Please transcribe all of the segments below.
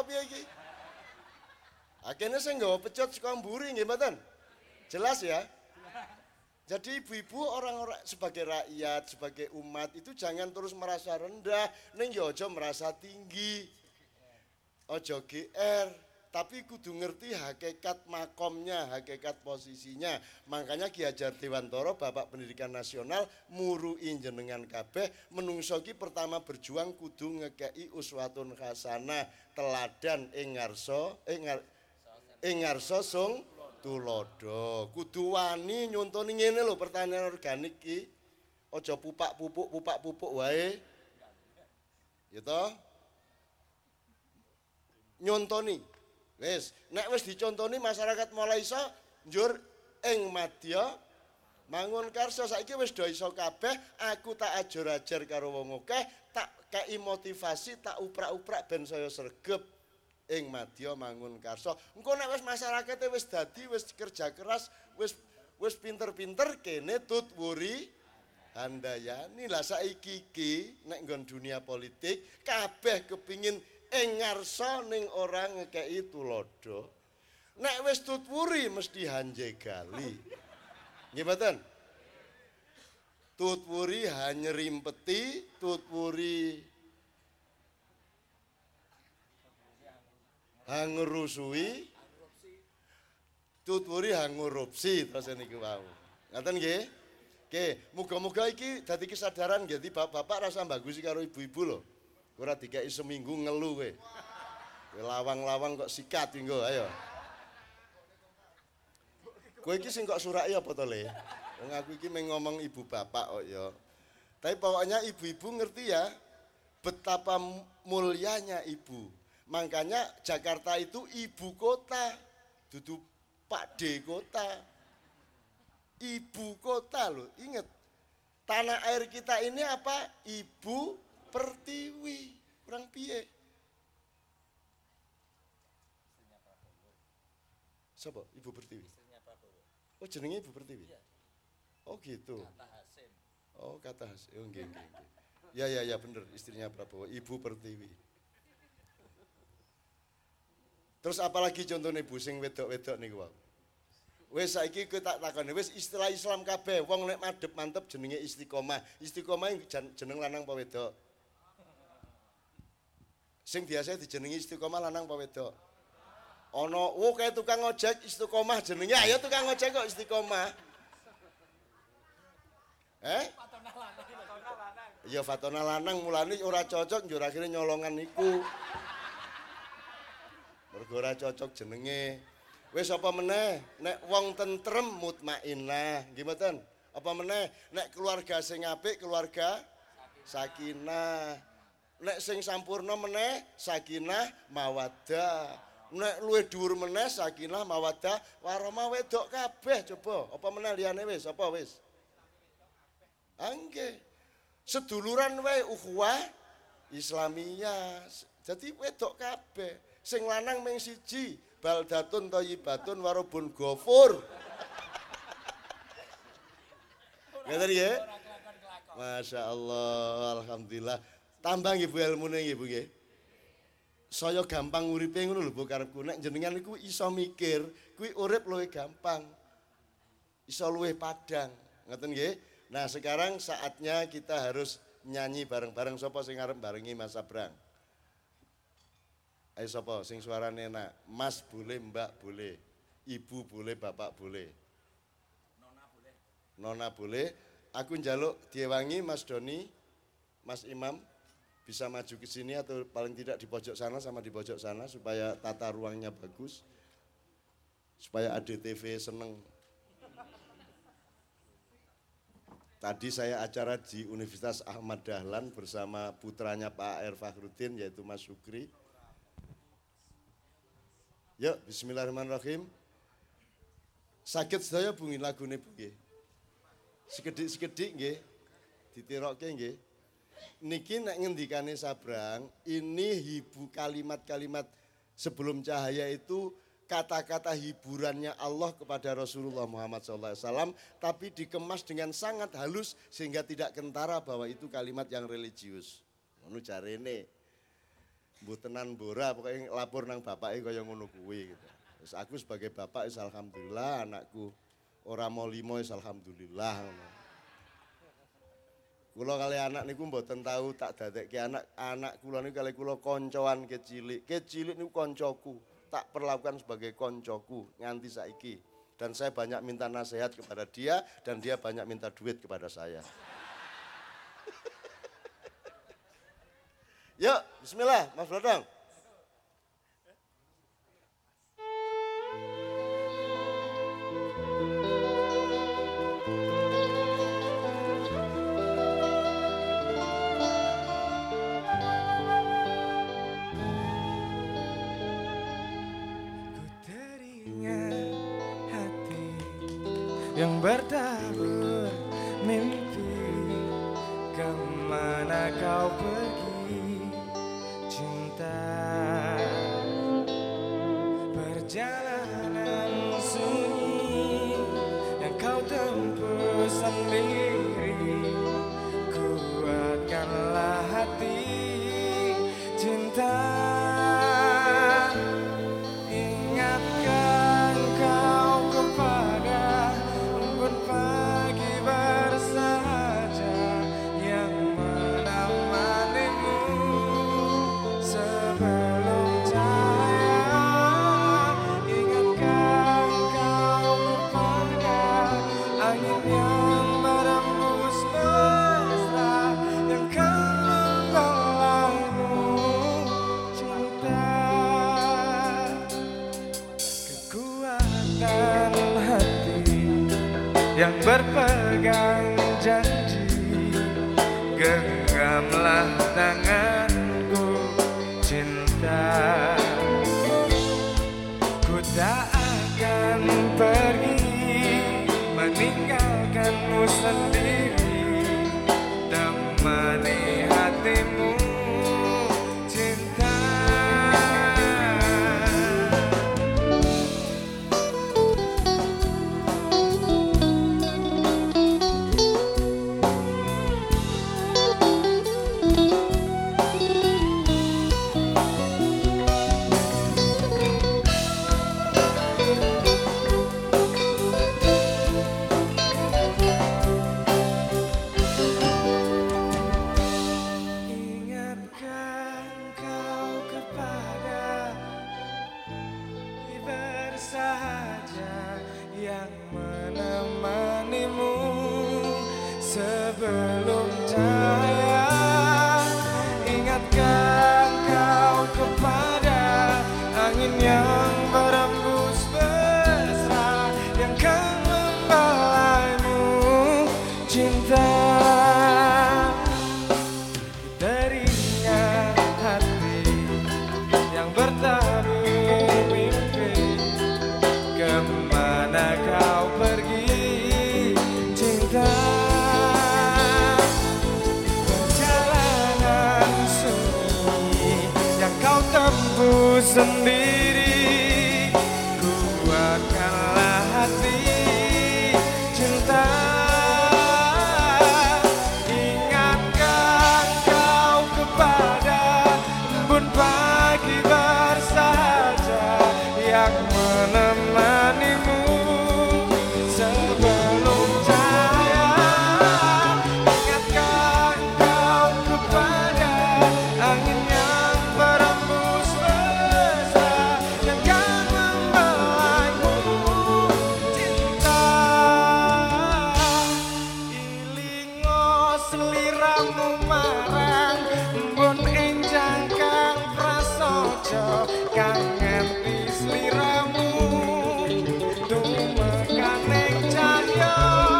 apa piye iki? Akhirnya saya nggawa pecut saka mburi nggih mboten? Jelas ya? Jadi ibu-ibu orang-orang sebagai rakyat, sebagai umat itu jangan terus merasa rendah, ning ya aja merasa tinggi. Aja GR, tapi kudu ngerti hakikat makomnya, hakikat posisinya. Makanya Ki Hajar Dewantara Bapak Pendidikan Nasional murui jenengan kabeh menungso ki pertama berjuang kudu ngekei uswatun hasanah, teladan ing ngarsa sung tulodo. Kudu wani nyontoni ngene lho pertanian organik ki. Aja pupak-pupuk wae. Ya toh? Nyontoni. Wis, nek wis dicontoni masyarakat mulai iso njur ing madya mangun karsa. Saiki wis do iso kabeh, aku tak ajar-ajar karo wong akeh, tak kei motivasi, tak uprak-uprak ben saya sregep ing madya mangun karsa. Engko nek wis masyarakate wis dadi, wis kerja keras, wis pinter-pinter kene tutwuri handayani. Lah saiki iki nek nggon dunia politik kabeh kepingin ing ngarsa ning ora ngekeki tulodo. Nek wis tutwuri mesti hanjegali. Nggih mboten? Tutwuri hanyerimpeti, tutwuri hangrusui, tutwuri hangurupsi terus niku wau. Ngaten nggih? Nggih, muga-muga iki dadi kesadaran nggih bapak rasa bagusi karo ibu-ibu lho. Ora dikeki seminggu ngelu kowe. Kowe lawang-lawang kok sikat nggo ayo. Kowe iki sing kok suraki apa to Le? Wong aku iki meng ngomong ibu bapak kok ya. Tapi pokoknya ibu-ibu ngerti ya betapa mulianya ibu. Makanya Jakarta itu ibu kota, dudu Pakde kota. Ibu kota loh, ingat. Tanah air kita ini apa? Ibu Pertiwi, kurang piye? Siapa? Ibu Pertiwi. Oh jenenge Ibu Pertiwi. Oh gitu. Oh kata Hasim. Oh nggih. Ya bener istrinya Prabowo, Ibu Pertiwi. Terus apalagi contohnya Bu sing wedok-wedok niku wae. Wis saiki kowe tak takoni wis istilah Islam kabeh wong nek madhep mantep jenenge istiqomah. Istiqomah jeneng lanang apa wedok? Sing biasa dijenengi istiqomah lanang apa wedok? Ana kayak tukang ojek istiqomah jenenge. Ayo tukang ojek kok istiqomah. Ya fatona lanang mulane ora cocok njur akhire nyolongan niku. Mergo ora cocok jenenge. Wis apa meneh nek wong tentrem mutmainnah, nggih mboten? Apa meneh nek keluarga sing apik keluarga sakinah. Nek sing sampurna meneh sakinah mawaddah. Nek luwih dhuwur meneh sakinah mawaddah warahmah wedok kabeh coba. Apa meneh liyane wis apa wis? Nggih. Seduluran wae ukhuwah Islamiyah. Jadi wedok kabeh. Sing lanang mung siji, baldatun thayyibatun warabun ghafur. Ngeten nggih? Masya Allah, alhamdulillah. Tambah nggih Bu ilmune nggih Bu nggih. Saya gampang uripe ngono lho Bu karepku. Nek jenengan niku iso mikir, kuwi urip luwih gampang. Iso luwih padang. Ngoten nggih? Nah, sekarang saatnya kita harus nyanyi bareng-bareng. Sapa sing arep barengi Mas Abrang? Ayo sapa sing suarane enak? Mas boleh, Mbak boleh. Ibu boleh, Bapak boleh. Nona boleh. Aku njaluk diewangi Mas Doni, Mas Imam bisa maju ke sini atau paling tidak di pojok sana sama di pojok sana supaya tata ruangnya bagus. Supaya ADTV seneng. Tadi saya acara di Universitas Ahmad Dahlan bersama putranya Pak R. Fakhrudin yaitu Mas Sukri. Yuk, bismillahirrahmanirrahim. Saged sedaya bungi lagune Bu nggih. Sekedik-sekedik nggih. Ditirokke nggih. Niki nek ngendikane Sabrang, ini kalimat-kalimat sebelum cahaya itu kata-kata hiburannya Allah kepada Rasulullah Muhammad SAW, tapi dikemas dengan sangat halus sehingga tidak kentara bahwa itu kalimat yang religius. Ngono jarene. mbotenan mbora pokoke lapor nang bapake kaya ngono kuwi gitu. Terus aku sebagai bapak wis alhamdulillah anakku ora mau 5 wis alhamdulillah ngono. Kula kali anak niku mboten tahu tak dadekke anak kula niku kali kula koncoan kecilik. Kecilik niku koncoku, tak perlakukan sebagai koncoku nganti saiki. Dan saya banyak minta nasihat kepada dia dan dia banyak minta duit kepada saya. Yuk, bismillah, Mas Brodong. Yang bertabur mimpi, kemana kau pergi cinta? Perjalanan sunyi yang kau tempuh sendiri, kuatkanlah hati cinta. Ingatkan kau kepada embun pagi bersahaja yang menemanimu sebelum cahaya. Ingatkan kau kepada angin yang berembus mesra yang kan membelaimu cinta. Kekuatan hati yang berpegang janji, genggamlah tanganku cinta. Ku tak akan pergi meninggalkanmu sendiri, temani hatimu cinta. Ingatkan kau kepada bersahaja yang menemanimu sebelum cahaya. Ingatkan kau kepada angin yang berembus mesra yang kan membelaimu cinta. Teringat hati yang bertabur mimpi, kemana kau pergi cinta? Perjalanan sunyi yang kau tempuh sendiri, kuatkanlah hati cinta. Ingatkan kau kepada embun pagi bersahaja yang menemanimu sebelum cahaya. Ingatkan kau kepada angin yang berembus mesra yang kan membelaimu cinta. Ilingo seliramu marang embun enjang kang prasaja kang nganti sliramu tumekaning cahya.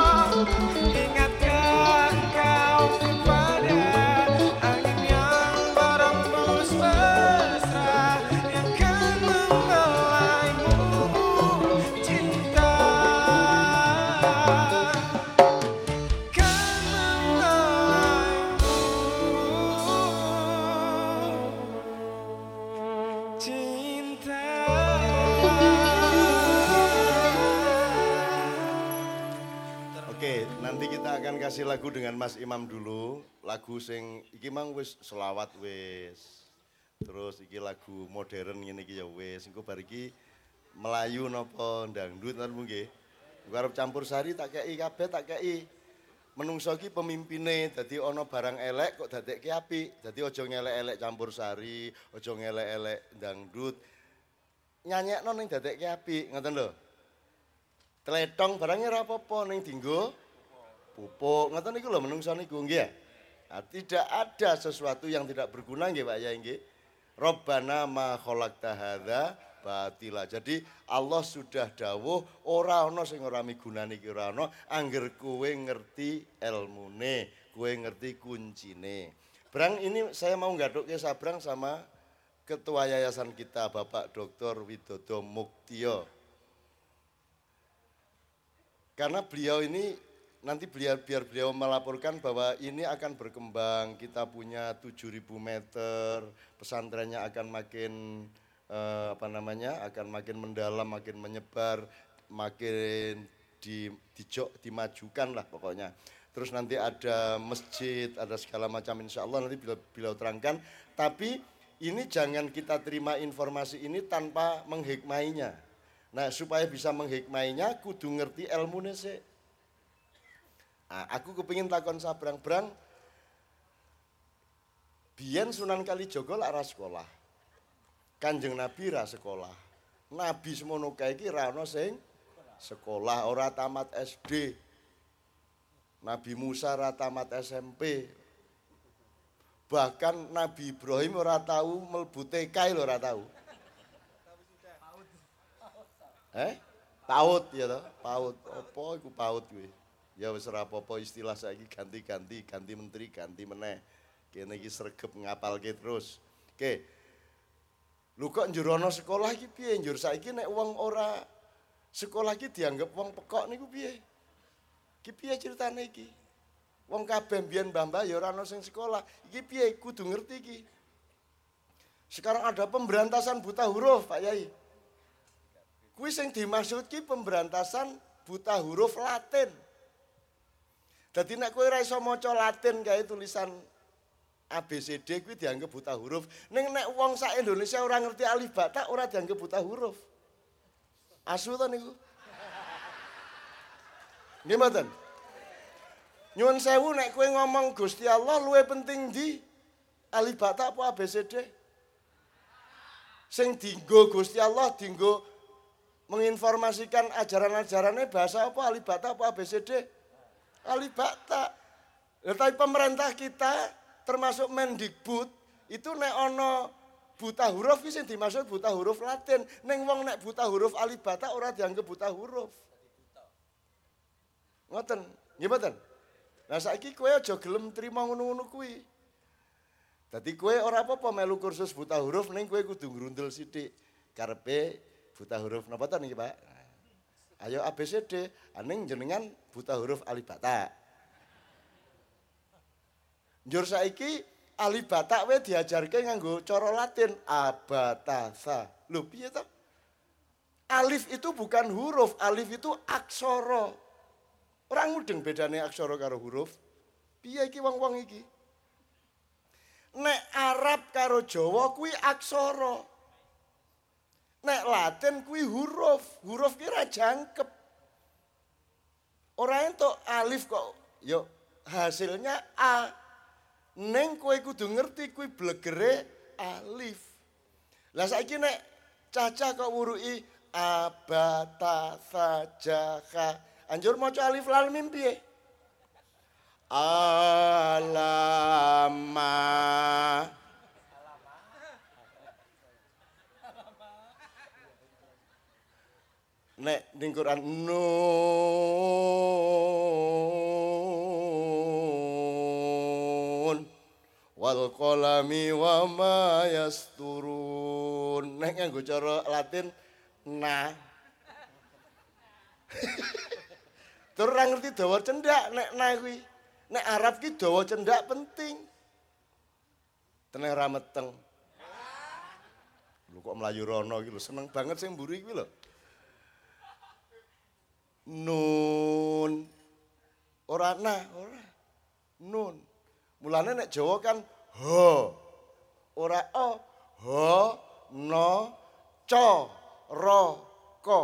Ingatkan kau kepada angin yang berembus mesra yang kan membelaimu cinta. Kan membelaimu cinta. Oke, nanti kita akan kasih lagu dengan Mas Imam dulu. Lagu sing iki mang wis selawat wis. Terus iki lagu modern ngene iki ya wis. Engko bar iki Melayu napa dangdut napa nggih. Engko arep campur sari tak kei kabeh tak kei. Menungso iki pemimpine, dadi ana barang elek kok dadekke apik. Dadi aja ngelek-elek campur sari, aja ngelek-elek dangdut. Nyanyekno ning dadekke apik, ngoten lho. Tletong barangnya ora apa-apa ning dienggo pupuk. Ngoten niku lho menungso niku nggih ya. Nah, tidak ada sesuatu yang tidak berguna nggih Pak Yai nggih. Rabbana ma khalaqta hadza batila. Jadi Allah sudah dawuh ora ana sing ora migunani iki ora ana angger kowe ngerti elmune, kowe ngerti kuncine. Brang ini saya mau nggadukke sabrang sama ketua yayasan kita Bapak Dr. Widodo Muktio. Karena beliau ini nanti biar beliau melaporkan bahwa ini akan berkembang, kita punya 7.000 meter, pesantrennya akan makin akan makin mendalam, makin menyebar, makin dimajukan lah pokoknya. Terus nanti ada masjid, ada segala macam insya Allah nanti beliau terangkan. Tapi ini jangan kita terima informasi ini tanpa menghikmainya. Nah supaya bisa menghikmainya kudu ngerti ilmune sih. Nah, aku kepingin takon sabrang, brang. Biyen Sunan Kalijaga lak ra sekolah. Kanjeng Nabi ra sekolah. Nabi semono kae iki ra ono sing sekolah, ora tamat SD. Nabi Musa ora tamat SMP. Bahkan Nabi Ibrahim ora tahu mlebu TK lho ora tahu. Paut ya toh, paut. Apa iku paut kuwi? Ya wis ora apa-apa istilah saiki ganti menteri, ganti meneh. Kene iki sregep ngapalke terus. Oke. Lho kok njur ana sekolah iki piye? Njur saiki nek wong ora sekolah iki dianggap wong pekok niku piye? Iki piye ceritane iki? Wong kabeh mbiyen mbah-mbah ya ora ana sing sekolah. Iki piye kudu ngerti iki. Sekarang ada pemberantasan buta huruf, Pak Yai. Kuwi sing dimaksud ki pemberantasan buta huruf Latin. Dadi nek kowe ora iso maca Latin kae tulisan ABCD kuwi dianggap buta huruf. Ning nek wong sak Indonesia ora ngerti alif ba ta ora dianggap buta huruf. Asu to niku. Nggih mboten? Nyuwun sewu nek kowe ngomong Gusti Allah luwih penting di alif ba ta apa ABCD? Sing dienggo Gusti Allah dienggo menginformasikan ajaran-ajarannya bahasa apa alif ba ta apa ABCD? Alif ba ta. Tapi pemerintah kita termasuk Mendikbud itu nek ana buta huruf iki sing dimaksud buta huruf Latin. Ning wong nek buta huruf alif ba ta ora dianggap buta huruf. Ngoten, nggih mboten? Nah saiki kowe aja gelem trima ngono-ngono kuwi. Dadi kowe ora apa-apa melu kursus buta huruf ning kowe kudu ngrundel sithik. Karepe buta huruf napa to niki, Pak? Ayo ABCD, aning jenengan buta huruf alif ba ta. Njur saiki alif ba ta we diajarke nganggo cara Latin abatasa. Lho piye to? Alif itu bukan huruf, alif itu aksara. Ora mudeng bedane aksara karo huruf. Piye iki wong-wong iki? Nek Arab karo Jawa kuwi aksara. Nek Latin kuwi huruf, huruf ki ra jangkep. Ora entuk alif kok, yo hasilnya A. Ning kowe kudu ngerti kuwi blegere alif. Lah saiki nek cacah kok wuruki abata sajaka. Anjur maca alif lam mim piye? Alama. Nek ning Quran nun wal qalami wa ma yasturun. Nek nganggo cara Latin na. Terus ora ngerti dawa cendak nek na kuwi. Nek Arab ki dawa cendak penting. Teneh ra meteng. Lho kok mlayu rono iki lho seneng banget sing mburi kuwi lho. Nun ora nah ora nun mulane nek Jawa kan ho ora o ho no co ro ko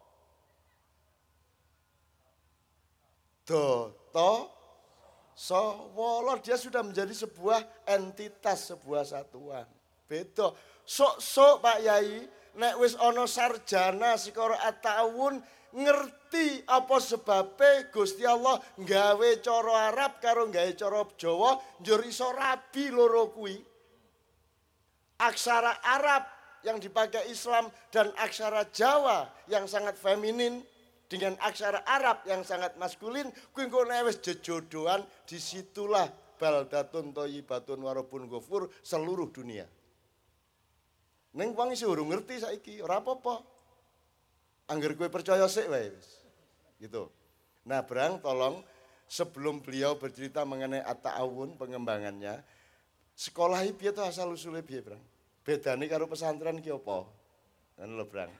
do to so wolo. Dia sudah menjadi sebuah entitas, sebuah satuan. Beda. Sok-sok Pak Yai, nek wis ana sarjana sekara atawun ngerti apa sebabe Gusti Allah nggawe cara Arab karo nggawe cara Jawa njur iso rabi loro kuwi. Aksara Arab yang dipakai Islam dan aksara Jawa yang sangat feminin dengan aksara Arab yang sangat maskulin, kuwi engko nek wis jejodohan, disitulah baldatun thayyibatun warabun ghafur seluruh dunia. Ning wong isih urung ngerti saiki, ora apa-apa. Angger kowe percaya sik wae wis. Gitu. Nah, Brang tolong sebelum beliau bercerita mengenai at-ta'awun pengembangannya, sekolah iki piye to asal usule piye, Brang? Bedane karo pesantren ki apa? Ngono lho, Brang.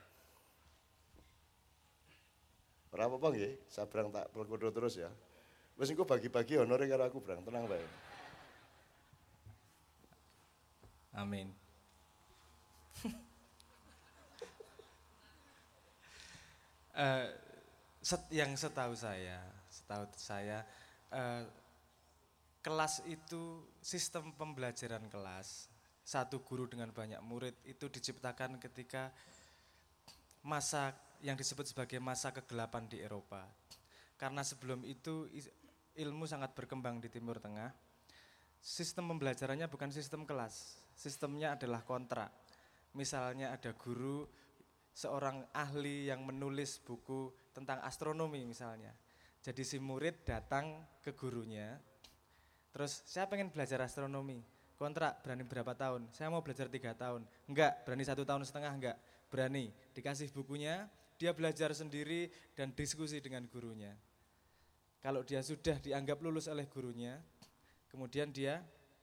Ora apa-apa nggih, sabrang tak perkodo terus ya. Wis engko bagi-bagi honore karo aku, Brang, tenang wae. Amin. Yang setahu saya kelas itu sistem pembelajaran kelas, satu guru dengan banyak murid itu diciptakan ketika masa yang disebut sebagai masa kegelapan di Eropa. Karena sebelum itu ilmu sangat berkembang di Timur Tengah. Sistem pembelajarannya bukan sistem kelas, sistemnya adalah kontrak. Misalnya ada guru, seorang ahli yang menulis buku tentang astronomi misalnya. Jadi si murid datang ke gurunya, terus saya pengen belajar astronomi, kontrak berani berapa tahun? Saya mau belajar 3 tahun, enggak, berani 1,5 tahun, enggak, berani. Dikasih bukunya, dia belajar sendiri dan diskusi dengan gurunya. Kalau dia sudah dianggap lulus oleh gurunya, kemudian dia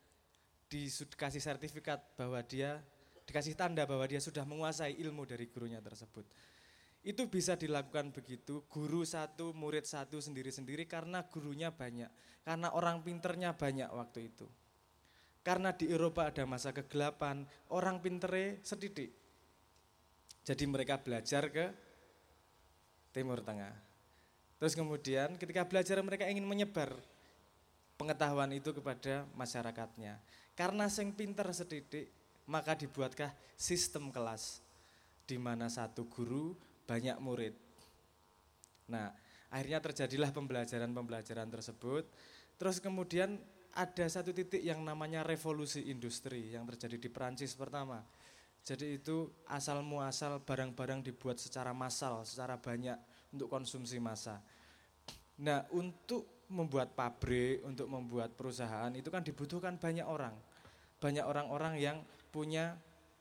dikasih sertifikat bahwa dia dikasih tanda bahwa dia sudah menguasai ilmu dari gurunya tersebut. Itu bisa dilakukan begitu, guru satu, murid satu sendiri-sendiri karena gurunya banyak, karena orang pinternya banyak waktu itu. Karena di Eropa ada masa kegelapan, orang pintere sedidik. Jadi mereka belajar ke Timur Tengah. Terus kemudian ketika belajar mereka ingin menyebar pengetahuan itu kepada masyarakatnya. Karena sing pinter sedidik, maka dibuatkah sistem kelas di mana satu guru banyak murid. Nah, akhirnya terjadilah pembelajaran tersebut. Terus kemudian ada satu titik yang namanya revolusi industri yang terjadi di Perancis pertama. Jadi itu asal muasal barang-barang dibuat secara massal, secara banyak untuk konsumsi massa. Nah, untuk membuat pabrik, untuk membuat perusahaan itu kan dibutuhkan banyak orang. Banyak orang-orang yang punya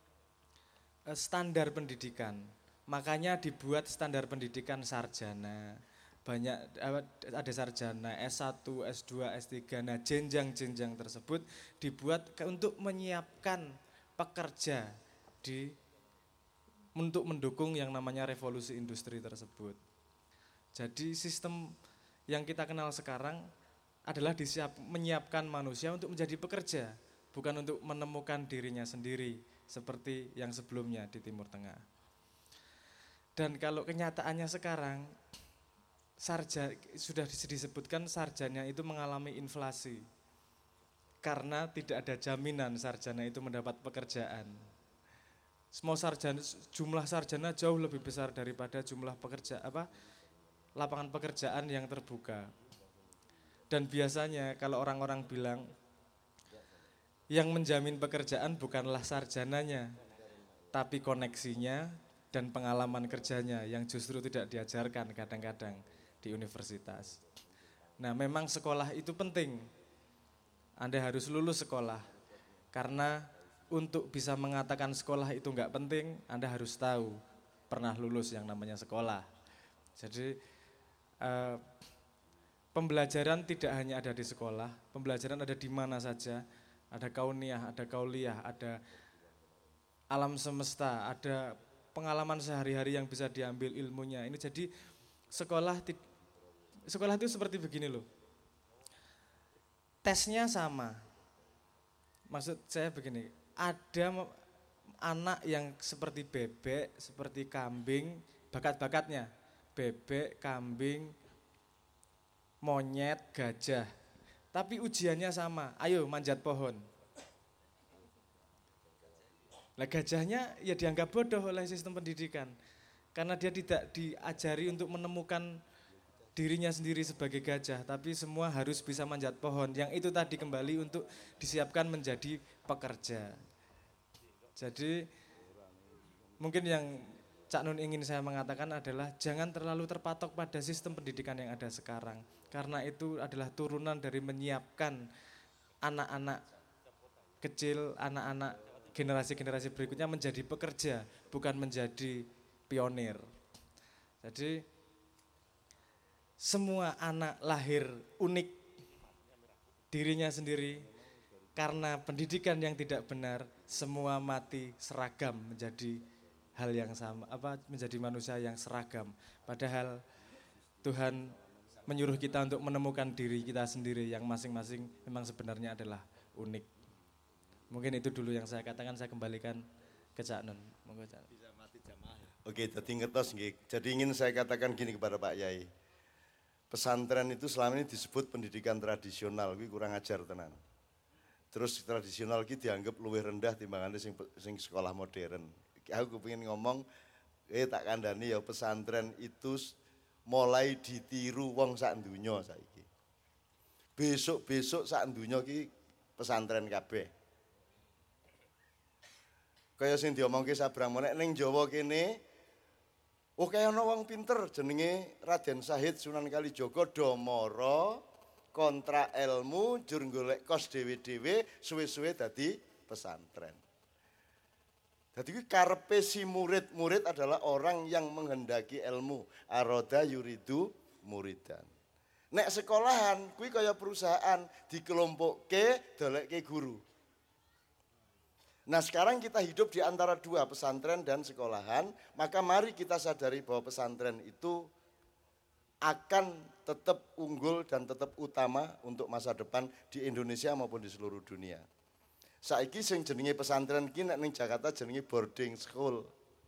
standar pendidikan. Makanya dibuat standar pendidikan sarjana. Banyak ada sarjana S1, S2, S3. Nah, jenjang-jenjang tersebut dibuat untuk menyiapkan pekerja untuk mendukung yang namanya revolusi industri tersebut. Jadi sistem yang kita kenal sekarang adalah menyiapkan manusia untuk menjadi pekerja, bukan untuk menemukan dirinya sendiri seperti yang sebelumnya di Timur Tengah. Dan kalau kenyataannya sekarang, sudah disebutkan sarjana itu mengalami inflasi karena tidak ada jaminan sarjana itu mendapat pekerjaan. Jumlah sarjana jauh lebih besar daripada jumlah lapangan pekerjaan yang terbuka. Dan biasanya kalau orang-orang bilang yang menjamin pekerjaan bukanlah sarjananya, tapi koneksinya dan pengalaman kerjanya yang justru tidak diajarkan kadang-kadang di universitas. Nah, memang sekolah itu penting. Anda harus lulus sekolah, karena untuk bisa mengatakan sekolah itu enggak penting, Anda harus tahu pernah lulus yang namanya sekolah. Jadi pembelajaran tidak hanya ada di sekolah, pembelajaran ada di mana saja. Ada kauniyah, ada kauliyah, ada alam semesta, ada pengalaman sehari-hari yang bisa diambil ilmunya. Ini jadi sekolah itu seperti begini loh. Tesnya sama. Maksud saya begini, ada anak yang seperti bebek, seperti kambing, bakat-bakatnya. Bebek, kambing, monyet, gajah. Tapi ujiannya sama, ayo manjat pohon. Lah gajahnya ya dianggap bodoh oleh sistem pendidikan. Karena dia tidak diajari untuk menemukan dirinya sendiri sebagai gajah. Tapi semua harus bisa manjat pohon. Yang itu tadi kembali untuk disiapkan menjadi pekerja. Jadi mungkin yang Cak Nun ingin saya mengatakan adalah jangan terlalu terpatok pada sistem pendidikan yang ada sekarang. Karena itu adalah turunan dari menyiapkan anak-anak kecil, anak-anak generasi-generasi berikutnya menjadi pekerja, bukan menjadi pionir. Jadi semua anak lahir unik dirinya sendiri, karena pendidikan yang tidak benar, semua mati seragam menjadi hal yang sama, menjadi manusia yang seragam. Padahal Tuhan menyuruh kita untuk menemukan diri kita sendiri yang masing-masing memang sebenarnya adalah unik. Mungkin itu dulu yang saya katakan, saya kembalikan ke Cak Nun. Monggo Cak. Oke, jadi ngertos nggih. Jadi ingin saya katakan gini kepada Pak Yai. Pesantren itu selama ini disebut pendidikan tradisional, kuwi kurang ajar tenan. Terus tradisional ki dianggap luwih rendah timbangane sing sekolah modern. Aku pengen ngomong, tak kandhani ya pesantren itu mulai ditiru wong sak donya saiki. Besok-besok sak donya ki pesantren kabeh. Kaya sing diomongke Sabrang menek ning Jawa kene, kaya ana wong pinter jenenge Raden Sahid Sunan Kalijaga do mara kontrak ilmu jur golek kos dhewe-dhewe suwe-suwe dadi pesantren. Dadi kuwi karepe si murid adalah orang yang menghendaki ilmu, aroda yuridu muridan. Nek sekolahan kuwi kaya perusahaan dikelompokke dolekke guru. Nah sekarang kita hidup di antara dua, pesantren dan sekolahan, maka mari kita sadari bahwa pesantren itu akan tetap unggul dan tetap utama untuk masa depan di Indonesia maupun di seluruh dunia. Saiki sing jenenge pesantren ki nek ning Jakarta jenenge boarding school.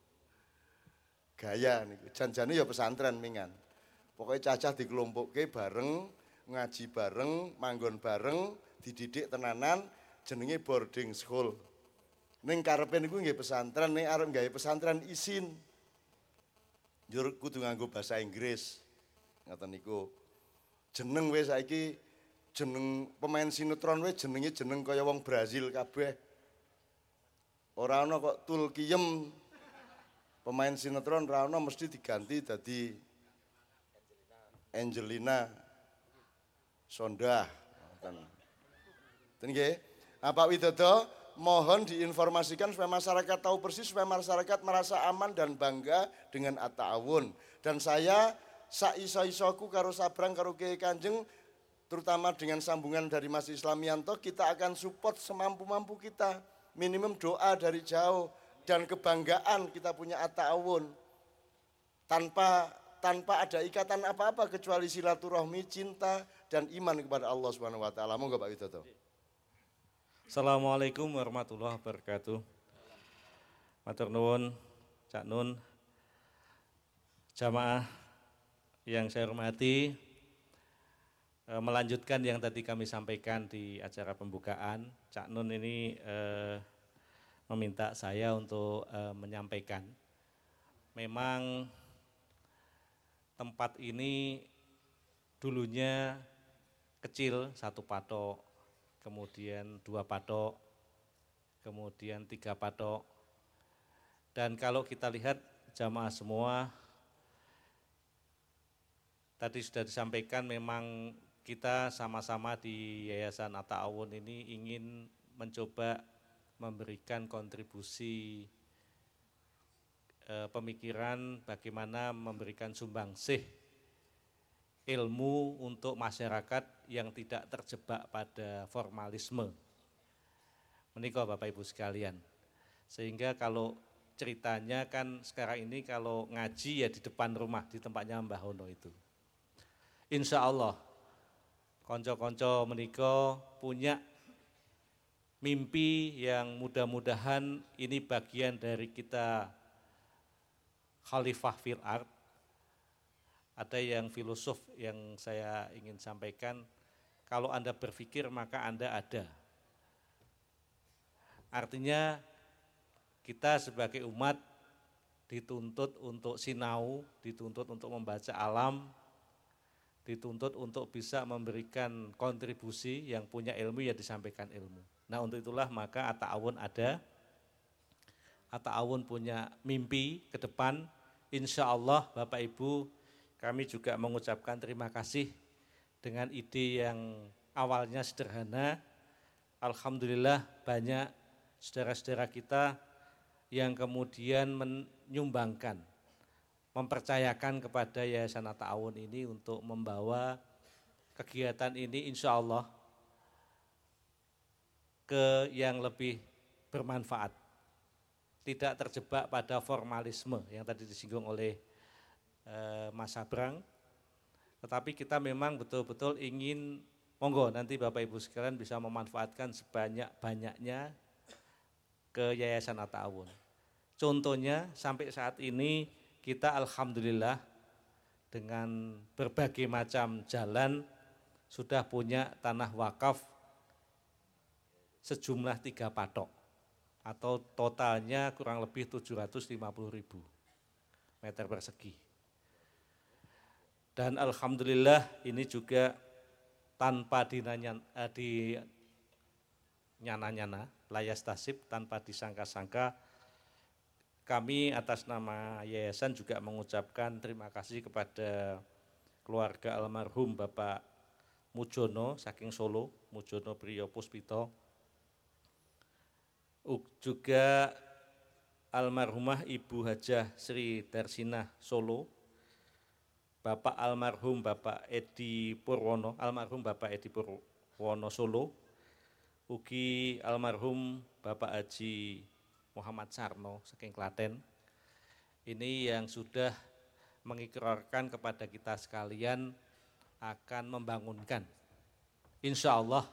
Gaya niku, jan-jane ya pesantren mingan. Pokoke cacah dikelompokke bareng, ngaji bareng, manggon bareng, dididik tenanan jenenge boarding school. Ning karepe niku nggih pesantren, ning arep gawe pesantren isin. Njur kudu nganggo basa Inggris. Ngoten niku. Jeneng wis saiki jeneng pemain sinetron wis jeneng kaya wong Brazil kabeh. Ora ana kok Tulkiem. Pemain sinetron ora ana mesti diganti dadi Angelina Sondah. Ngoten. Ten nggih. Pak Widodo mohon diinformasikan supaya masyarakat tahu persis, supaya masyarakat merasa aman dan bangga dengan at-ta'awun. Dan saya saiso-isoku karo Sabrang karo Kiai Kanjeng, terutama dengan sambungan dari Mas Islamianto, kita akan support semampu-mampu kita. Minimum doa dari jauh dan kebanggaan kita punya at-ta'awun. Tanpa ada ikatan apa-apa kecuali silaturahmi, cinta dan iman kepada Allah Subhanahu wa taala. Monggo Pak Widodo. Assalamualaikum warahmatullahi wabarakatuh. Matur nuwun, Cak Nun, jamaah yang saya hormati, melanjutkan yang tadi kami sampaikan di acara pembukaan, Cak Nun ini meminta saya untuk menyampaikan. Memang tempat ini dulunya kecil, 1 patok, kemudian 2 patok, kemudian 3 patok. Dan kalau kita lihat jamaah semua, tadi sudah disampaikan memang kita sama-sama di Yayasan At-Ta'awun ini ingin mencoba memberikan kontribusi pemikiran bagaimana memberikan sumbangsih ilmu untuk masyarakat yang tidak terjebak pada formalisme. Menika Bapak Ibu sekalian. Sehingga kalau ceritanya kan sekarang ini kalau ngaji ya di depan rumah, di tempatnya Mbah Hono itu. Insya Allah, konco-konco menika punya mimpi yang mudah-mudahan ini bagian dari kita khalifah fil ard. Ada yang filosof yang saya ingin sampaikan, kalau Anda berpikir maka Anda ada. Artinya kita sebagai umat dituntut untuk sinau, dituntut untuk membaca alam, dituntut untuk bisa memberikan kontribusi, yang punya ilmu ya disampaikan ilmu. Nah untuk itulah maka At-Ta'awun ada, At-Ta'awun punya mimpi ke depan, insya Allah Bapak Ibu kami juga mengucapkan terima kasih dengan ide yang awalnya sederhana. Alhamdulillah banyak saudara-saudara kita yang kemudian menyumbangkan, mempercayakan kepada Yayasan At-Ta'awun ini untuk membawa kegiatan ini insya Allah ke yang lebih bermanfaat. Tidak terjebak pada formalisme yang tadi disinggung oleh Mas Abrang, tetapi kita memang betul-betul ingin, monggo nanti Bapak Ibu sekalian bisa memanfaatkan sebanyak-banyaknya ke Yayasan At-Ta'awun. Contohnya sampai saat ini kita alhamdulillah dengan berbagai macam jalan sudah punya tanah wakaf sejumlah 3 patok atau totalnya kurang lebih 750.000 meter persegi. Dan alhamdulillah ini juga tanpa dinyana-nyana, layas tasib, tanpa disangka-sangka, kami atas nama yayasan juga mengucapkan terima kasih kepada keluarga almarhum Bapak Mujono saking Solo, Mujono Priyo Puspito, juga almarhumah Ibu Hajah Sri Darsinah Solo, Bapak almarhum Bapak Edi Purwono, almarhum Bapak Edi Purwono Solo, ugi almarhum Bapak Haji Muhammad Sarno saking Klaten. Ini yang sudah mengikrarkan kepada kita sekalian akan membangunkan, insya Allah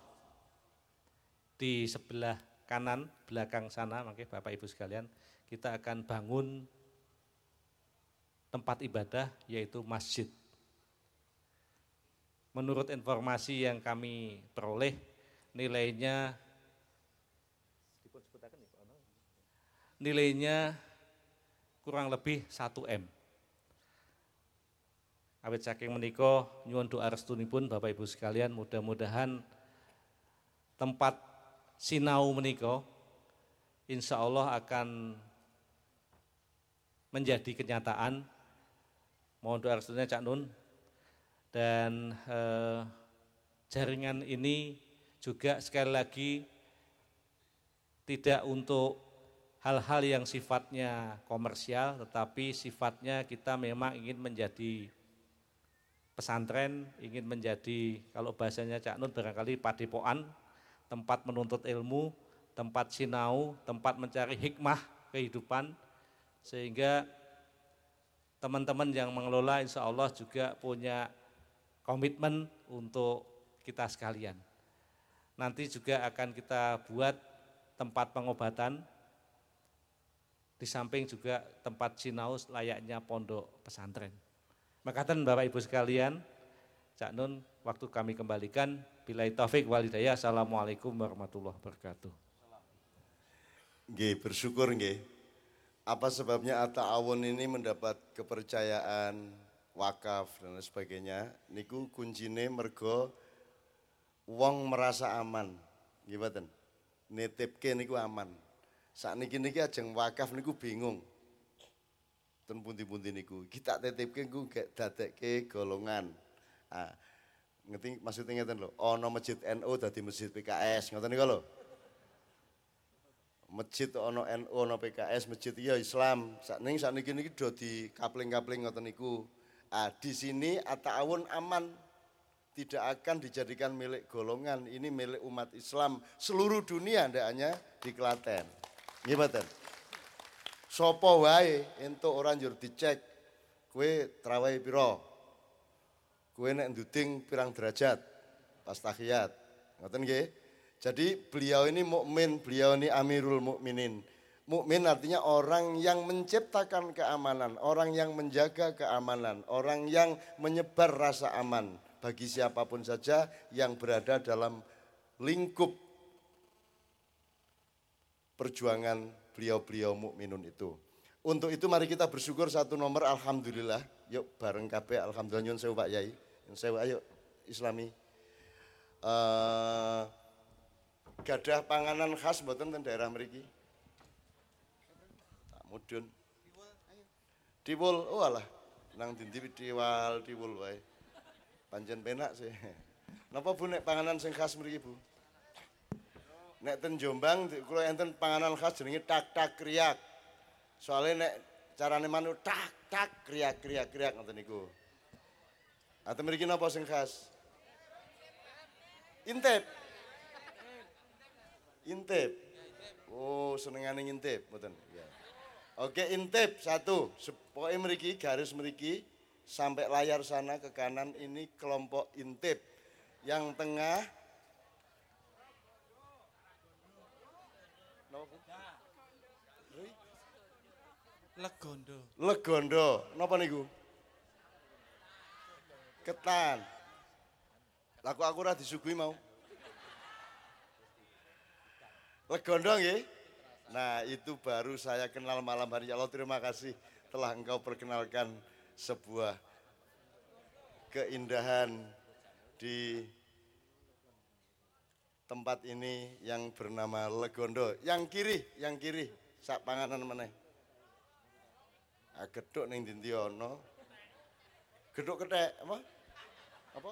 di sebelah kanan belakang sana, makanya Bapak Ibu sekalian, kita akan bangun tempat ibadah yaitu masjid. Menurut informasi yang kami peroleh, nilainya kurang lebih 1 M. Awit saking menika nyuwun doa restunipun Bapak Ibu sekalian, mudah-mudahan tempat sinau menika insya Allah akan menjadi kenyataan. Mohon doa restunya Cak Nun. Dan jaringan ini juga sekali lagi tidak untuk hal-hal yang sifatnya komersial, tetapi sifatnya kita memang ingin menjadi pesantren, ingin menjadi, kalau bahasanya Cak Nun barangkali padepokan, tempat menuntut ilmu, tempat sinau, tempat mencari hikmah kehidupan, sehingga teman-teman yang mengelola insya Allah juga punya komitmen untuk kita sekalian. Nanti juga akan kita buat tempat pengobatan, di samping juga tempat sinau layaknya pondok pesantren. Makaten Bapak Ibu sekalian, Cak Nun, waktu kami kembalikan. Billahi taufik wal hidayah. Assalamualaikum warahmatullahi wabarakatuh. Nggih, bersyukur nggih. Apa sebabnya At-Ta'awun ini mendapat kepercayaan wakaf dan lain sebagainya? Niku kuncine mergo wong merasa aman. Nggih mboten? Nitipke niku aman. Sakniki niki ajeng wakaf niku bingung. Ten pundi-pundi niku. Kita titipke niku gak dadekke golongan. Ah, ngerti maksudnya ngeten lho. Ana masjid NU dadi masjid PKS, ngoten niku lho. Masjid ono NU ono PKS, masjid iya Islam. Sakniki niki do di kapling-kapling ngoten niku. Ah, di sini At-Ta'awun aman. Tidak akan dijadikan milik golongan, ini milik umat Islam seluruh dunia, ndak hanya di Klaten. Nggih mboten. Sapa wae entuk ora njur dicek. Kowe traweh pira? Kowe nek nduding pirang derajat pas tahiyat. Ngoten nggih. Jadi beliau ini mukmin, beliau ini Amirul Mukminin. Mukmin artinya orang yang menciptakan keamanan, orang yang menjaga keamanan, orang yang menyebar rasa aman bagi siapapun saja yang berada dalam lingkup perjuangan beliau-beliau mukminun itu. Untuk itu mari kita bersyukur satu nomor alhamdulillah. Yuk bareng kabeh alhamdulillah nyun sewu Pak Yai. Nyun sewu ayo Islami. Gadah panganan khas mboten ten daerah mriki. Tak mudun. Diwul, oh alah. Nang dindi diwul wae. Pancen penak sih. Napa Bu nek panganan sing khas mriki Bu? Nek ten Jombang kula enten panganan khas jenenge tak-tak kriyak. Soalnya nek carane manu tak-tak kriyak-kriyak ngoten niku. Aten mriki napa sing khas? Intip. Intip. Oh, senengane ngintip mboten. Ya. Oke, intip satu. Pokoke mriki garis mriki sampai layar sana ke kanan ini kelompok intip. Yang tengah Legondo. Legondo. Napa niku? Ketan. Laku aku ora disuguhi mau. Legondo nggih. Nah, itu baru saya kenal malam hari. Ya Allah, terima kasih telah engkau perkenalkan sebuah keindahan di tempat ini yang bernama Legondo. Yang kiri, sak panganan meneh. Gedhuk ning ndi ana. Gedhuk kethek apa? Apa?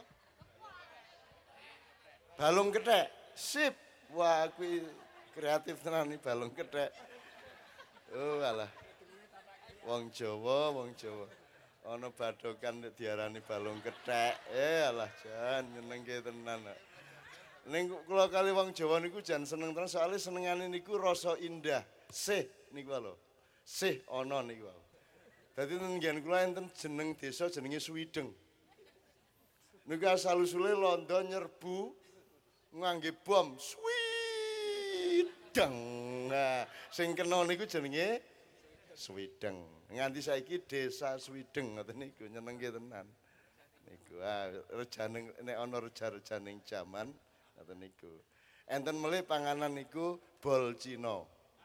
Balung kethek. Sip. Wah, kuwi kreatif tenan nih balung kethek. Oh alah. Wong Jawa. Ana badokan nek diarani balung kethek. Alah jan nyenengke tenan. Ning kula kali wong Jawa niku jan seneng tenan soalnya senengane niku rasa indah. Sih niku lho. Sih ana niku. Dadi ngen kula enten jeneng desa jenenge Swideng. Niku asal-usule Londo nyerbu ngangge bom Swideng. Nah, sing kena niku jenenge Swideng. Nganti saiki desa Swideng ngoten niku nyenengke tenan. Niku rejane nek ana reja-rejaning jaman ngoten niku. Enten melih panganan niku bol Cina.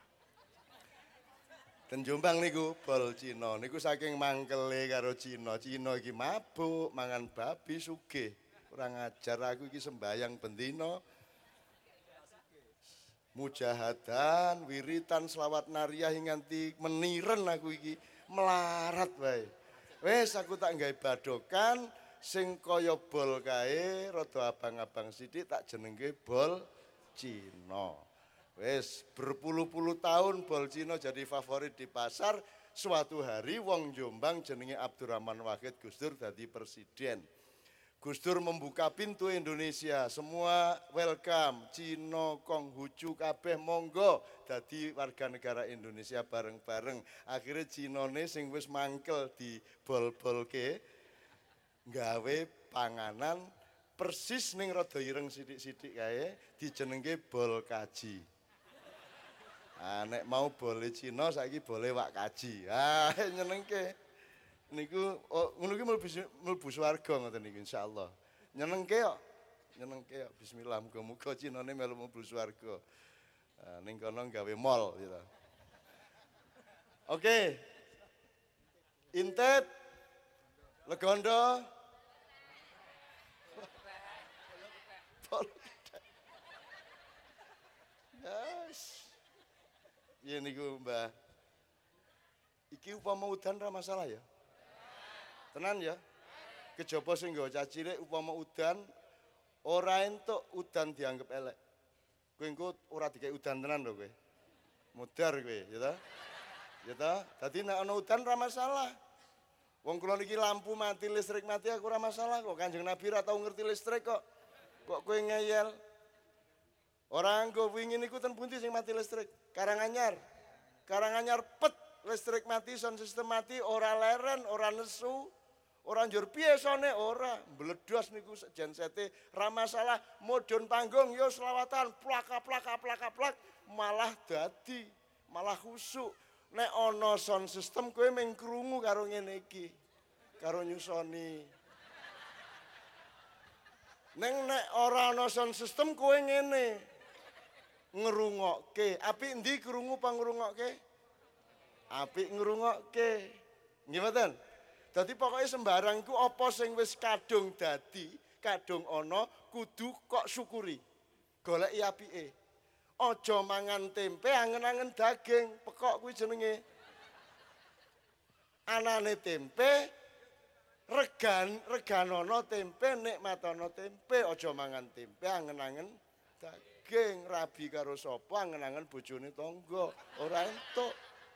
Ten Jombang niku bol Cina niku saking mangkele karo Cina. Cina iki mabuk, mangan babi sugih. Ora ngajar aku iki sembayang bendina. Mujahadan, wiritan, selawat nariyah nganti meniren aku iki melarat wae. Wis aku tak gawe badokan sing kaya bol kae rada abang-abang sithik tak jenengke bol Cina. Wes berpuluh-puluh tahun bol Cina jadi favorit di pasar. Suatu hari wong Jombang jenenge Abdurrahman Wahid Gus Dur dadi presiden. Gus Dur membuka pintu Indonesia, semua welcome, Cina, Konghucu kabeh monggo dadi warga negara Indonesia bareng-bareng. Akhirnya Cinane sing wis mangkel di bol-bolke gawe panganan persis ning rada ireng sithik-sithik kae dijenengke bol kaji. Nek mau boleh Cina saiki boleh wak kaji. Nyenengke. Niku ngono ki mlebu swarga ngoten niku insyaallah. Nyenengke kok. Bismillah muga-muga Cinane melu mlebu swarga. Ning kono gawe mall gitu. Oke. Intip Legondo. Yes. Ya niku Mbah. Iki upama udan ra masalah ya. Tenan ya. Kejaba sing nggawa cah cilik upama udan ora entuk udan dianggap elek. Kowe engko ora dikek udan tenan lho kowe. Mudar kowe, ya ta? Ya ta? Dadi nek ana udan ra masalah. Wong kula niki lampu mati, listrik mati aku ora masalah kok. Kanjeng Nabi ra tau ngerti listrik kok. Kok kowe ngeyel? Ora nggo wingi niku ten pundi sing mati listrik? Karanganyar pet listrik mati, sound system mati, ora leren, ora nesu, Ora njur piye sone ora, mbledos niku jensete ra masalah modon panggung yo selawatan plak malah dadi malah khusuk. Nek ana sound system kowe mung krungu karo ngene iki. Karo nyusoni. Nek ora ana sound system kowe ngene. Ngrungokke. Apik ndi krungu apa ngrungokke? Apik ngrungokke. Nggih mboten? Dadi pokoke sembarang iku apa sing wis kadung dadi, kadung ana kudu kok syukuri. Goleki apike. Aja mangan tempe angen-angen daging, pekok kuwi jenenge. Anane tempe reganono tempe nikmatono tempe, aja mangan tempe angen-angen daging, rabi karo sapa angen-angen bojone tangga, ora entuk.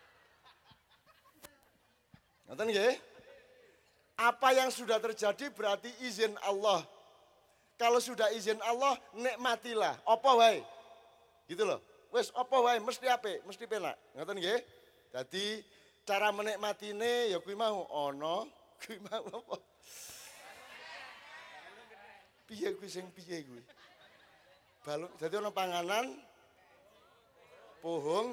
Ngoten nggih? Apa yang sudah terjadi berarti izin Allah. Kalau sudah izin Allah, nikmatilah. Apa wae? Gitu loh. Wes apa wae mesti apik, mesti penak. Ngoten nggih? Dadi cara menikmatine ya kuwi mau ana, kuwi mau apa? Piye kuwi sing piye kuwi? Balung dadi ana panganan pohong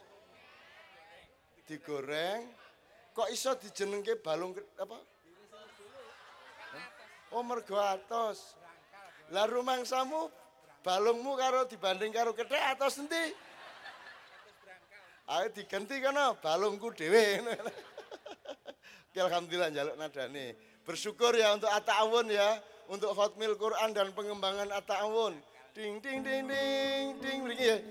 digoreng. Kok iso dijenengke balung apa? Oh mergo atos. Lah rumangsamu balungmu karo dibanding karo kethek atos endi? Ayo diganti kana balungku dhewe. Alhamdulillah njaluk nadane. Bersyukur ya untuk at-ta'awun ya, untuk khatmil Quran dan pengembangan at-ta'awun. Ding ding ding ding ding mriki ya.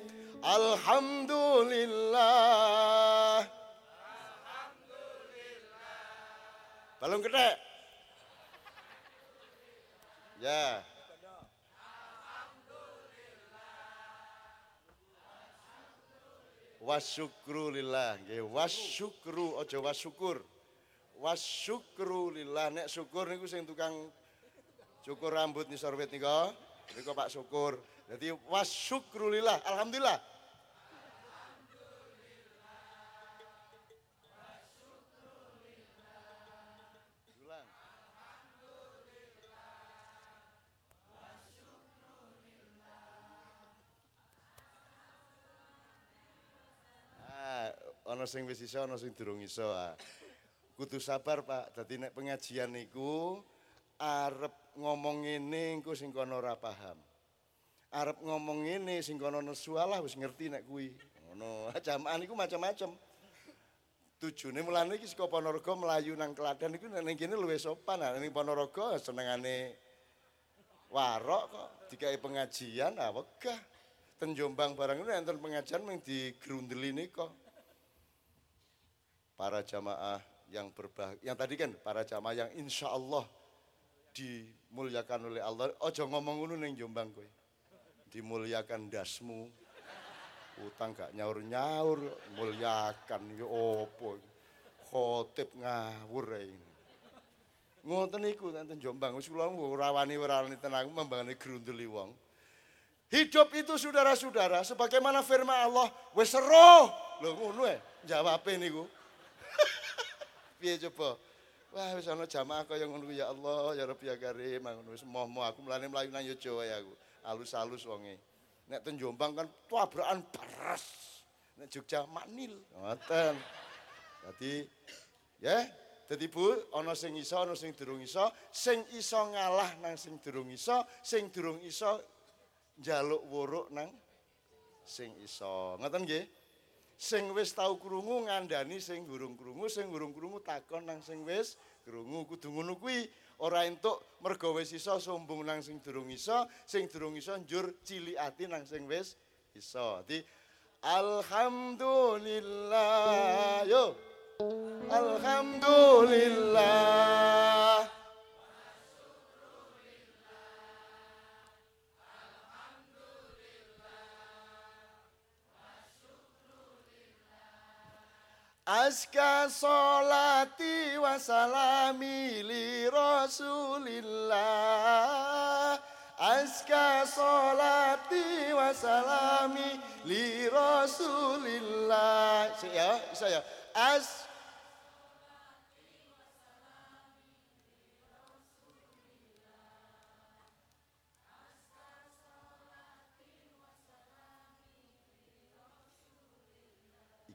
Alhamdulillah. Balung kethek. Ya. Wasyukru lillah, nggih wasyukru aja wasyukur. Wasyukru lillah, nek syukur niku sing tukang cukur rambut nisor wit nika, niku Pak Syukur. Dadi wasyukru lillah, alhamdulillah. Ana sing wis iso, ana sing durung iso. Kudu sabar, Pak. Dadi nek pengajian niku arep ngomong ngene engko sing kono ora paham. Arep ngomong ngene sing kono nesu alah wis ngerti nek kuwi. Ngono. Jamaah niku macam-macam. Tujune mulane iki saka Ponorogo mlayu nang Klaten niku ning kene luwih sopan. Ning Ponorogo senengane warok kok dikai pengajian wegah. Ten Jombang barang niku enten pengajian mung digrundeli nika. Para jamaah yang berbahagia, yang tadi kan para jamaah yang insya Allah dimuliakan oleh Allah. Ojo ngomong ngono ning Jombang kowe. Dimuliakan dasmu. Utang gak nyaur-nyaur, muliakan ya opo. Khotib ngawur ini. Ngoten niku enten Jombang wis kula rawani-rawani tenan membangane grundeli wong. Hidup itu saudara-saudara sebagaimana firman Allah, wis seruh. Lho ngono jawabe niku. Piye coba? Wah wis ana jamaah kaya ngono ya Allah, ya Rabbi ya Karim, ngono wis moh-moh aku mlane mlayu nang Jawa ya aku. Alus-alus wonge. Nek ten Jombang kan tabrakan beres. Nek Jogja maknil. Ngoten. Dadi ya, dadi Bu, ana sing iso, ana sing durung iso, sing iso ngalah nang sing durung iso, sing durung iso njaluk wuruk nang sing iso. Ngoten nggih? Sing wis tau krungu ngandani sing durung krungu takon nang sing wis krungu. Kudu ngono kuwi, ora entuk mergo wis iso sombong nang sing durung iso njur cilik ati nang sing wis iso. Dadi alhamdulillah. Yo. Alhamdulillah. Aska sholati wa salami li Rasulillah. Aska sholati wa salami li Rasulillah. Saya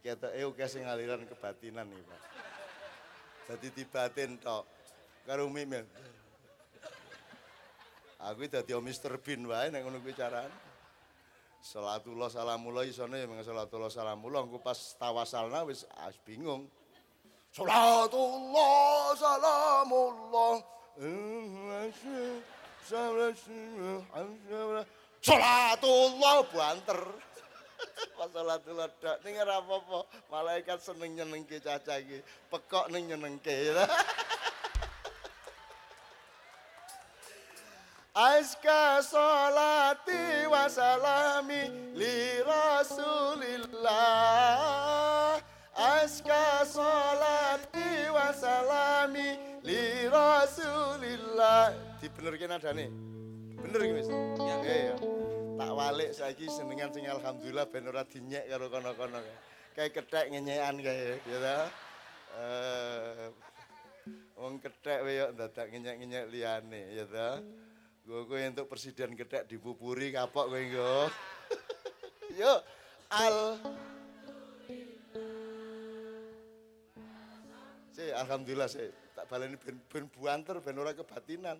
ketoke akeh sing aliran kebatinan iki, Pak. Dadi dibatin tok karo Mimin. Aku dadi Mr. Bean wae nek ngono kuwi carane. Salatullah salamullah isone ya salatullah salamullah engko pas tawasalna wis bingung. Salatullah salamullah salatullah banter. Pas salatullah dak ning ora apa-apa, malaikat seneng nyenengke cacah iki, pekok ning nyenengke. Aska salati wa salami li Rasulillah. Aska salati wa salami li Rasulillah. Dibenerke nadane. Bener iki, Mas? Iya. Tak walik saiki senengan sing alhamdulillah ben ora dinyek karo kono-kono. Kayak kethek ngenyekan kae, ya ta? Wong kethek wae yo dadak ngenyek-ngenyek liyane, ya ta? Kowe entuk presiden kethek dipupuri kapok kowe nggo. Yo alhamdulillah sih tak baleni ben buanter ben ora kebatinan.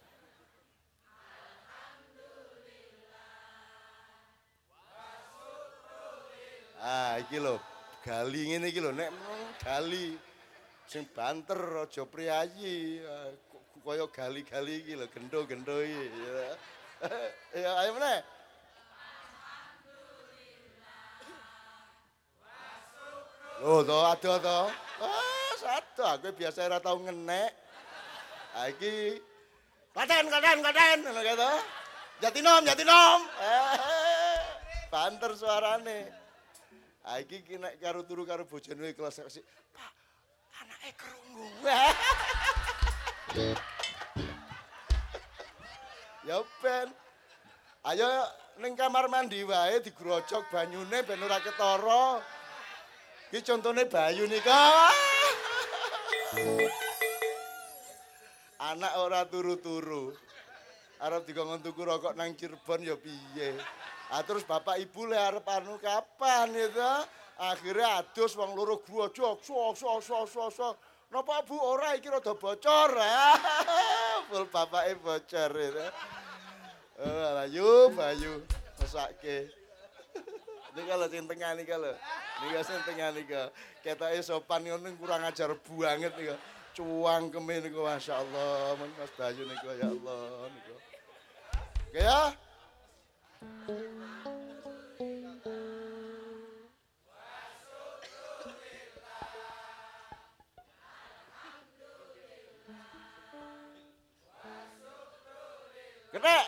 Iki lho, gali ngene iki lho nek gali sing banter aja priayi. Kaya gali-gali iki lho, gendo-gendo iki ya. Ya ayo meneh. Loh to ado to. Satu aku biasa ora tau ngenek. Iki Klaten ngono kae to. Jatinom. Banter suarane. Iki nek karo turu karo bojone kelas sik. Pak, anake krungu. Ya ben. Ayo ning kamar mandi wae digrojok banyune ben ora ketara. Iki contone Bayu nika. Anak ora turu-turu. Arep dikongkon tuku rokok nang Cirebon ya piye. Terus bapak ibu le arep anu kapan itu? Akhirnya adus wong loro grojok. So. Napa Bu ora iki rada bocor. Full bapake bocor itu. Bayu mesake. Ini kalau sing tengah nika lho. Nika sing tengah nika. Ketoke sopan ngono kurang ajar banget nika. Cuangkeme niku masyaallah. Mas Bayu niku ya Allah niku. Oke ya. Gede.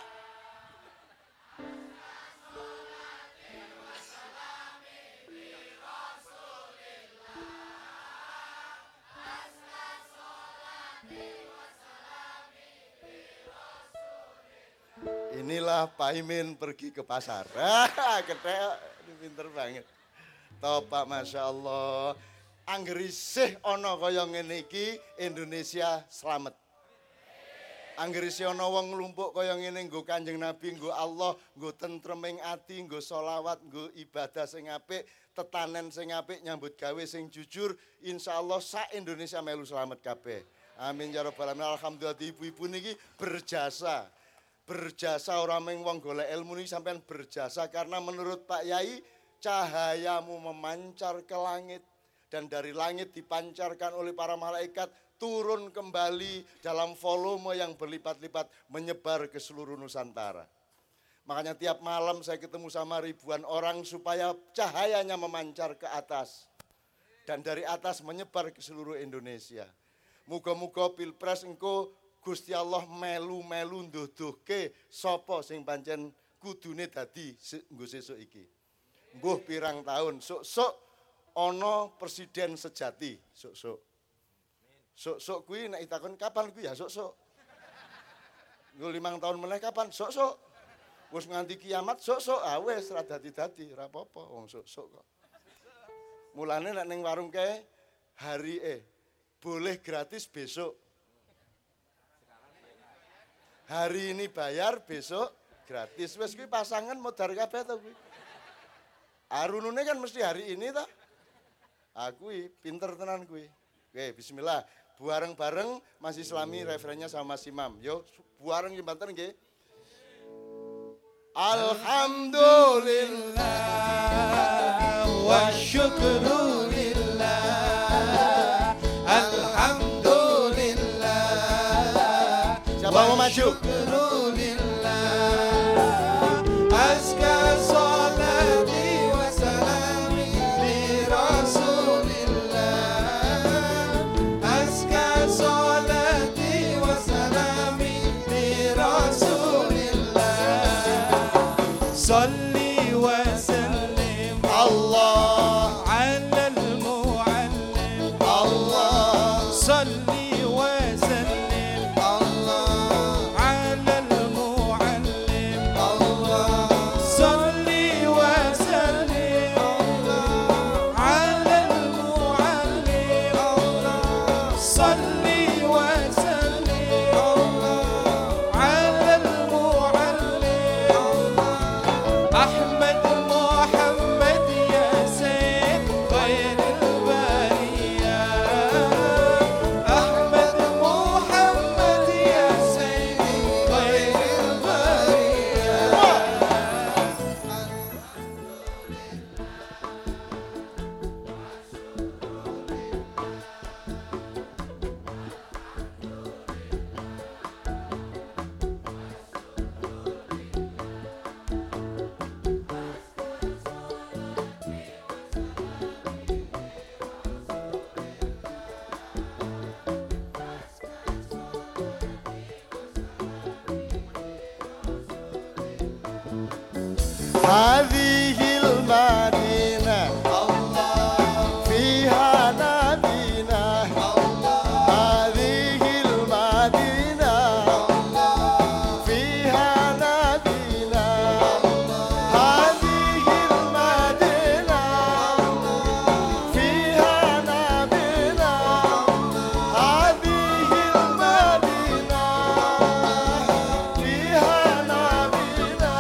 Inilah Pak Imin pergi ke pasar. Gede, pinter banget. Toh Pak, Masya Allah. Anggerisih ono kaya ngene iki Indonesia selamat. Anggerisih ono wong nglumpuk kaya ngene nggo Kanjeng Nabi, nggo Allah, nggo tentreming ati, nggo selawat, nggo ibadah sing apik, tetanen sing apik, nyambut gawe sing jujur, insyaallah sak Indonesia melu selamat kabeh. Amin ya rabbal alamin. Alhamdulillah ibu-ibu niki berjasa. Berjasa orang meng wong golek ilmu ini sampean berjasa karena menurut Pak Yai cahayamu memancar ke langit dan dari langit dipancarkan oleh para malaikat turun kembali dalam volume yang berlipat-lipat menyebar ke seluruh Nusantara. Makanya tiap malam saya ketemu sama ribuan orang supaya cahayanya memancar ke atas dan dari atas menyebar ke seluruh Indonesia. Muga-muga Pilpres engko Gusti Allah melu-melu nduduhke sapa sing pancen kudune dadi nggo sesuk iki. Mbuh pirang tahun, sok-sok ana presiden sejati, sok-sok. Sok-sok kuwi nek ditakon kapan kuwi ya sok-sok. Nggo 5 tahun meneh kapan? Sok-sok. Wis nganti kiamat sok-sok, wis ora dadi-dadi, ora apa-apa wong sok-sok kok. Mulane nek ning warung kae hari boleh gratis besok. Hari ini bayar, besok gratis. Wes kuwi pasangan modar kabeh to kuwi. Arunune kan mesti hari ini toh. Aku pinter tenan kuwi. Oke, bismillah. Bareng-bareng Mas Islami referennya sama Mas Imam. Yo, bareng iki banten nggih. Alhamdulillah wa syukru lillah. Alhamdulillah. Siapa mau maju? Syukru lillah. Azka sholati wa salami li Rasulillah. Azka sholati wa salami li Rasulillah. Salli wa sallim Allah ala al-muallim. Allah صلي وسلم Allah على المعلم. Allah صلي وسلم على المعلم. صلي وسلم على المعلم. أحمد محمد يا سيد خير البرية. أحمد محمد يا سيد خير البرية. هذه المدينة فيها نبينا هذه المدينة فيها نبينا هذه المدينة فيها نبينا هذه المدينة فيها نبينا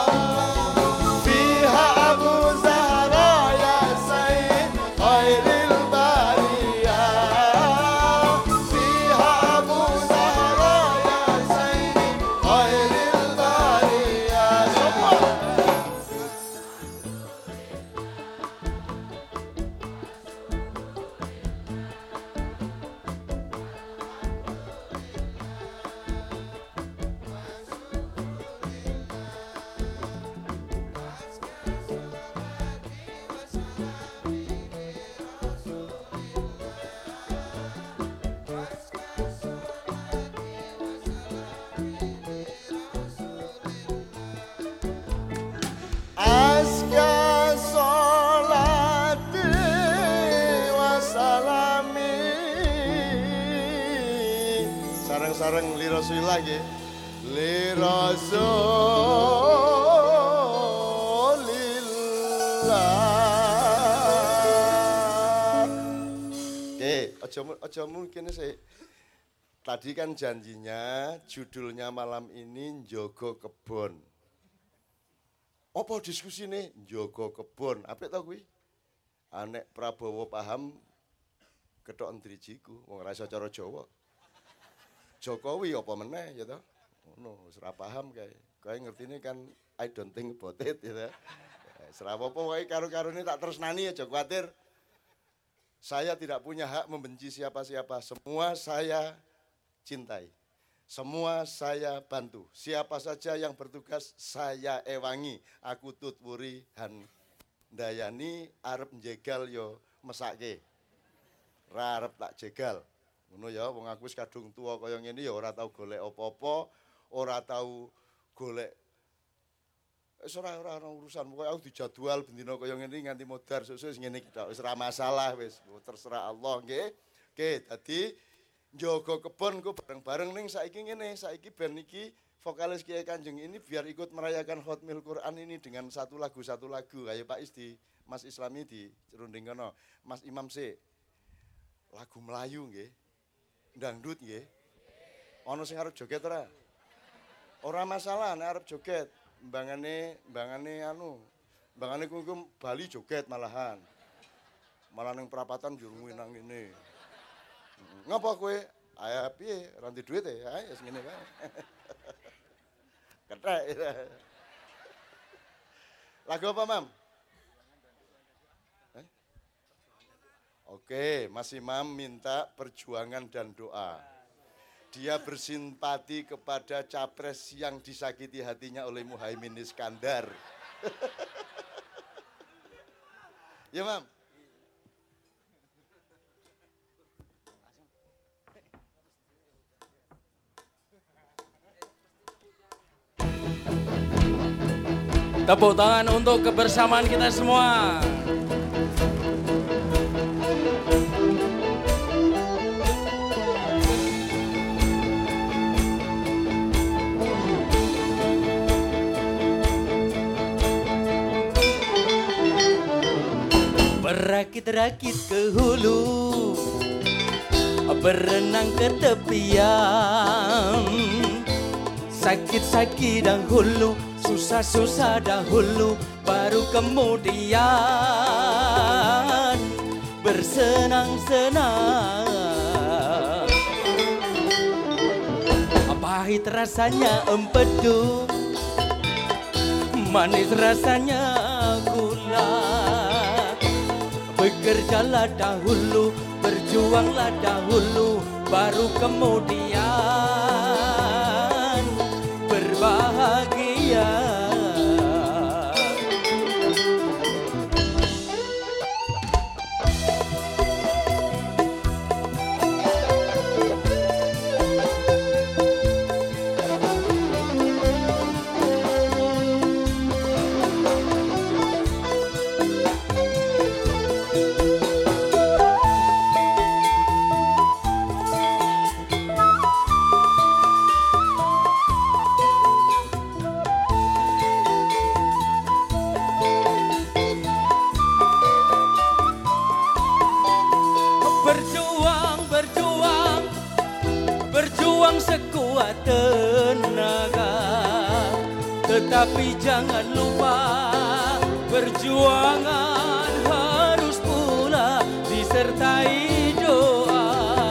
فيها أبو زهراء يا سيد خير البرية فيها أبو زهراء يا سيد خير البرية semua. Azka sholati wa salami. Sareng-sareng li Rasulillah nggih. Li Rasulillah. Oke, aja mungkin sih. Tadi kan janjinya judulnya malam ini Njogo Kebon. Apa diskusi nih? Njogo kebon. Apik tau kuwi? Anek Prabowo paham ketok ndrijiku, wong ora iso cara Jawa. Jokowi apa meneh ya toh? Ngono, wis ora paham kae. Kae ngertine kan I don't think about it ya toh. Wis ora apa-apa wae karo-karone tak tresnani aja kuwatir. Saya tidak punya hak membenci siapa-siapa. Semua saya cintai. Semua saya bantu. Siapa saja yang bertugas saya ewangi. Aku tutwuri handayani arep njegal yo mesake. Ra arep tak jegal. Ngono ya wong aku wis kadung tuwa kaya ngene ya ora tau golek apa-apa, ora tau golek wis ora urusan. Pokoke aku dijadwal bendina kaya ngene nganti modar sesuk wis ngene iki tok. Wis ora masalah wis. Terserah Allah nggih. Oke, dadi Njogo Kebon ku bareng-bareng ning saiki ngene, saiki band iki vokalis Kiai Kanjeng ini biar ikut merayakan Hotmil Quran ini dengan satu lagu. Kayak Pak Isdi, Mas Islami di runding kono. Mas Imam C. Lagu Melayu nggih. Dangdut nggih. Ana sing arep joget ora? Ora masalah nek arep joget. Mbangane kuwi Bali joget malahan. Malah ning perapatan jurungi nang ngene. Ngapa kowe? Ayo piye? Ranti duit ya? Ayo ngene kae. Kethek. Lagu apa, Mam? Oke, Mas Imam minta perjuangan dan doa. Dia bersimpati kepada capres yang disakiti hatinya oleh Muhaimin Iskandar. Ya, Mam. Tepuk tangan untuk kebersamaan kita semua. Berakit-rakit ke hulu, berenang ke tepian, sakit-sakit dahulu, susah-susah dahulu, baru kemudian bersenang-senang. Pahit rasanya empedu, manis rasanya gula. Bekerjalah dahulu, berjuanglah dahulu, baru kemudian berbahagia. Berjuang sekuat tenaga, tetapi jangan lupa perjuangan harus pula disertai doa.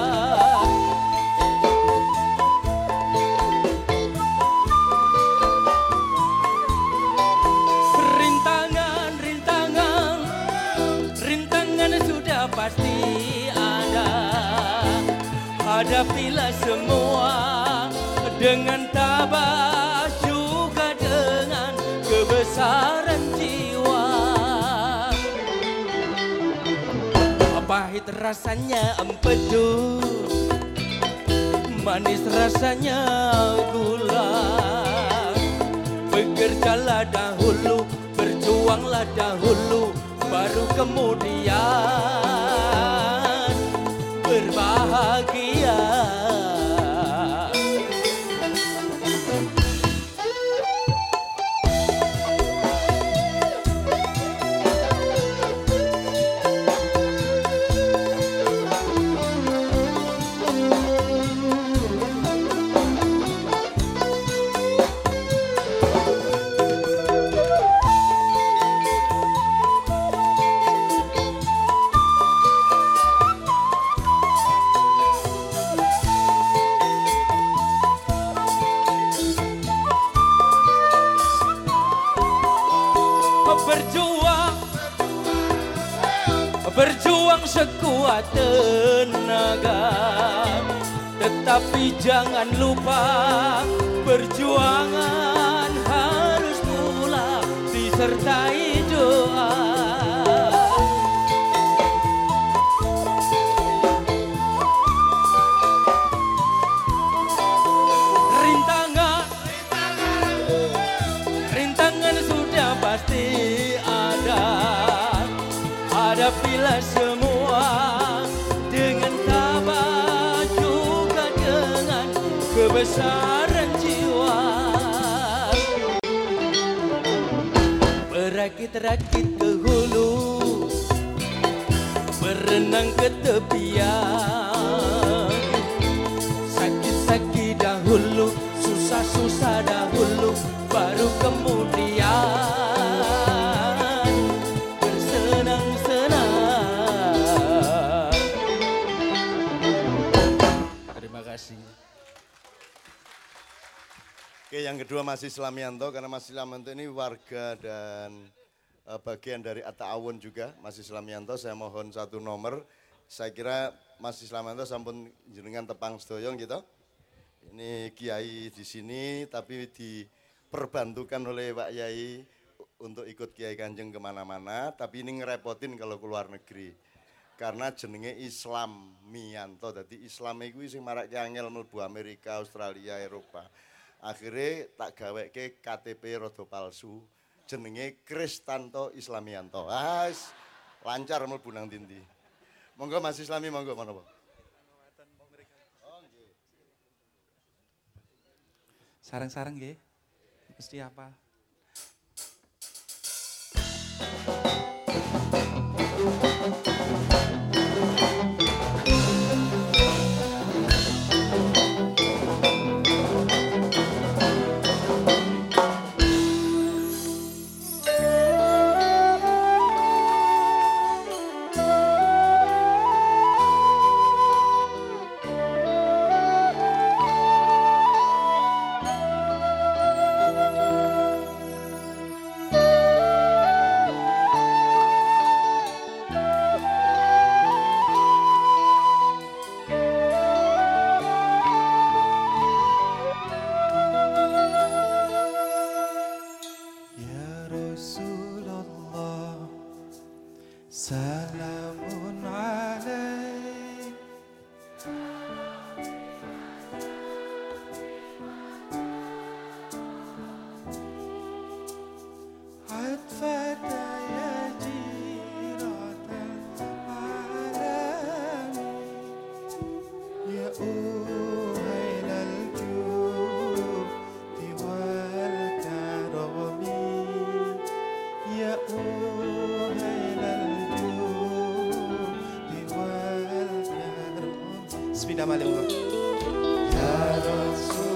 Rintangan sudah pasti ada. Hadapilah semua dengan tabah, juga dengan kebesaran jiwa. Pahit rasanya empedu, manis rasanya gula. Bekerjalah dahulu, berjuanglah dahulu, baru kemudian berbahagia. Berjuang sekuat tenaga, tetapi jangan lupa perjuangan harus pula disertai doa. Rintangan sudah pasti ada. Hadapilah semua dengan tabah, juga dengan kebesaran jiwa. Berakit-rakit ke hulu, berenang ke tepian, sakit-sakit dahulu, susah-susah dahulu, baru kemudian bersenang-senang. kasih. Oke, yang kedua Mas Islamianto, karena Mas Islamianto ini warga dan bagian dari At-Ta'awun juga. Mas Islamianto, saya mohon satu nomor. Saya kira Mas Islamianto sampun jenengan tepang sedoyong gitu. Ini Kiai di sini, tapi diperbantukan oleh Pak Yai untuk ikut Kiai Kanjeng kemana-mana. Tapi ini ngerepotin kalau keluar negeri. Karena jenenge Islamianto, jadi Islam itu sing marak angel mlebu Amerika, Australia, Eropa. Akhirnya tak gaweke KTP rada palsu, jenenge Kristanto Islamianto. Lancar mlebu nang ndi. Monggo Mas Islami, monggo menapa. Sarang-sarang nggih. Mesti apa? Salamun alaik Atfata ya jiratan alami Ya uhailal judi wal karami Ya Bismillahirrahmanirrahim. Ya Rasul